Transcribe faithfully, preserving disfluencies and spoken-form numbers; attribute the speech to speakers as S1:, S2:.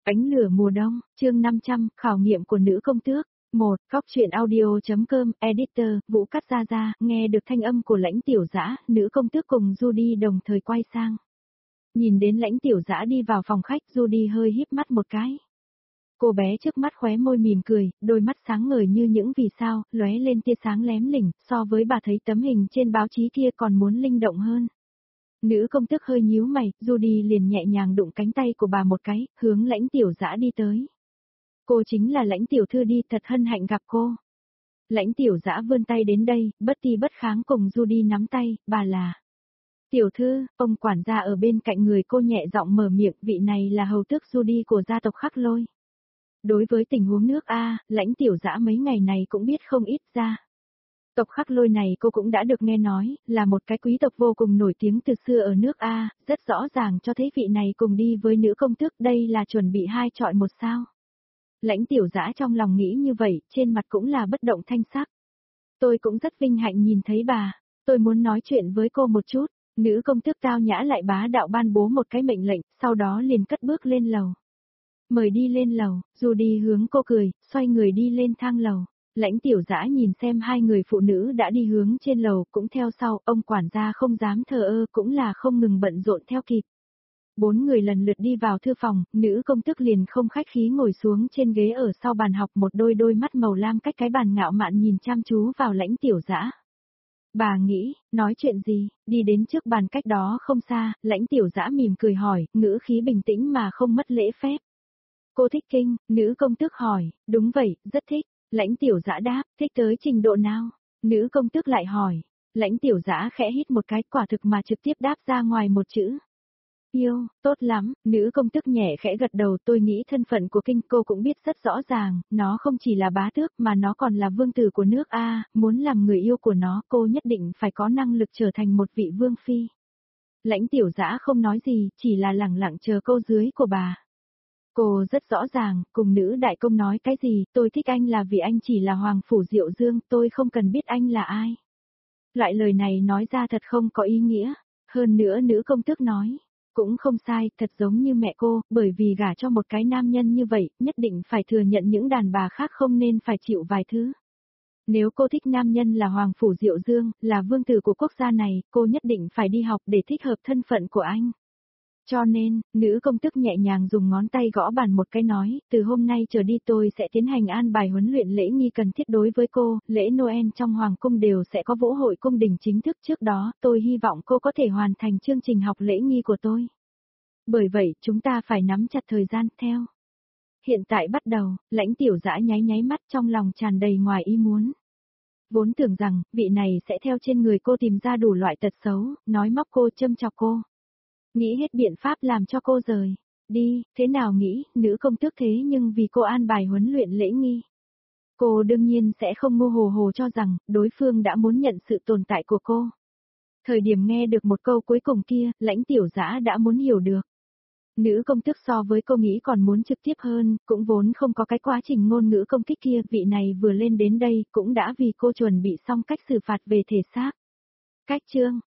S1: Ánh lửa mùa đông, chương năm trăm, khảo nghiệm của nữ công tước. một. Góc truyện audio.com, editor, Vũ Cát Gia Gia, nghe được thanh âm của Lãnh Tiểu Dã, nữ công tước cùng Judy đồng thời quay sang. Nhìn đến Lãnh Tiểu Dã đi vào phòng khách, Judy hơi híp mắt một cái. Cô bé trước mắt khóe môi mỉm cười, đôi mắt sáng ngời như những vì sao, lóe lên tia sáng lém lỉnh, so với bà thấy tấm hình trên báo chí kia còn muốn linh động hơn. Nữ công tước hơi nhíu mày, Judy liền nhẹ nhàng đụng cánh tay của bà một cái, hướng Lãnh Tiểu Dã đi tới. Cô chính là Lãnh Tiểu Thư đi, thật hân hạnh gặp cô. Lãnh Tiểu Dã vươn tay đến đây, bất ti bất kháng cùng Judy nắm tay, bà là. Tiểu Thư, ông quản gia ở bên cạnh người cô nhẹ giọng mở miệng, vị này là hầu tước Judy của gia tộc Khắc Lôi. Đối với tình huống nước A, Lãnh Tiểu Dã mấy ngày này cũng biết không ít ra. Tộc Khắc Lôi này cô cũng đã được nghe nói, là một cái quý tộc vô cùng nổi tiếng từ xưa ở nước A, rất rõ ràng cho thấy vị này cùng đi với nữ công tước, đây là chuẩn bị hai chọi một sao. Lãnh Tiểu Dã trong lòng nghĩ như vậy, trên mặt cũng là bất động thanh sắc. Tôi cũng rất vinh hạnh nhìn thấy bà, tôi muốn nói chuyện với cô một chút. Nữ công tước tao nhã lại bá đạo ban bố một cái mệnh lệnh, sau đó liền cất bước lên lầu. Mời đi lên lầu, Judy hướng cô cười, xoay người đi lên thang lầu. Lãnh Tiểu Dã nhìn xem hai người phụ nữ đã đi hướng trên lầu, cũng theo sau, ông quản gia không dám thờ ơ, cũng là không ngừng bận rộn theo kịp. Bốn người lần lượt đi vào thư phòng, nữ công tước liền không khách khí ngồi xuống trên ghế ở sau bàn học, một đôi đôi mắt màu lam cách cái bàn ngạo mạn nhìn chăm chú vào Lãnh Tiểu Dã. Bà nghĩ, nói chuyện gì, đi đến trước bàn cách đó không xa, Lãnh Tiểu Dã mỉm cười hỏi, ngữ khí bình tĩnh mà không mất lễ phép. Cô thích kinh, nữ công tước hỏi, đúng vậy, rất thích. Lãnh Tiểu Dã đáp, thích tới trình độ nào? Nữ công tước lại hỏi. Lãnh Tiểu Dã khẽ hít một cái, quả thực mà trực tiếp đáp ra ngoài một chữ. Yêu, tốt lắm, nữ công tước nhẹ khẽ gật đầu, tôi nghĩ thân phận của kinh cô cũng biết rất rõ ràng, nó không chỉ là bá tước mà nó còn là vương tử của nước A, muốn làm người yêu của nó cô nhất định phải có năng lực trở thành một vị vương phi. Lãnh Tiểu Dã không nói gì, chỉ là lẳng lặng chờ câu dưới của bà. Cô rất rõ ràng, cùng nữ đại công nói cái gì, tôi thích anh là vì anh chỉ là Hoàng Phủ Diệu Dương, tôi không cần biết anh là ai. Loại lời này nói ra thật không có ý nghĩa, hơn nữa nữ công tước nói, cũng không sai, thật giống như mẹ cô, bởi vì gả cho một cái nam nhân như vậy, nhất định phải thừa nhận những đàn bà khác không nên phải chịu vài thứ. Nếu cô thích nam nhân là Hoàng Phủ Diệu Dương, là vương tử của quốc gia này, cô nhất định phải đi học để thích hợp thân phận của anh. Cho nên, nữ công tước nhẹ nhàng dùng ngón tay gõ bàn một cái nói, từ hôm nay trở đi tôi sẽ tiến hành an bài huấn luyện lễ nghi cần thiết đối với cô, lễ Noel trong Hoàng cung đều sẽ có vũ hội cung đình chính thức trước đó, tôi hy vọng cô có thể hoàn thành chương trình học lễ nghi của tôi. Bởi vậy, chúng ta phải nắm chặt thời gian, theo. Hiện tại bắt đầu, Lãnh Tiểu Dã nháy nháy mắt trong lòng tràn đầy ngoài ý muốn. Vốn tưởng rằng, vị này sẽ theo trên người cô tìm ra đủ loại tật xấu, nói móc cô, châm chọc cô. Nghĩ hết biện pháp làm cho cô rời đi, thế nào nghĩ, nữ công tước thế nhưng vì cô an bài huấn luyện lễ nghi. Cô đương nhiên sẽ không mơ hồ hồ cho rằng, đối phương đã muốn nhận sự tồn tại của cô. Thời điểm nghe được một câu cuối cùng kia, Lãnh Tiểu Dã đã muốn hiểu được. Nữ công tước so với cô nghĩ còn muốn trực tiếp hơn, cũng vốn không có cái quá trình ngôn ngữ công kích kia, vị này vừa lên đến đây, cũng đã vì cô chuẩn bị xong cách xử phạt về thể xác. Cách chương.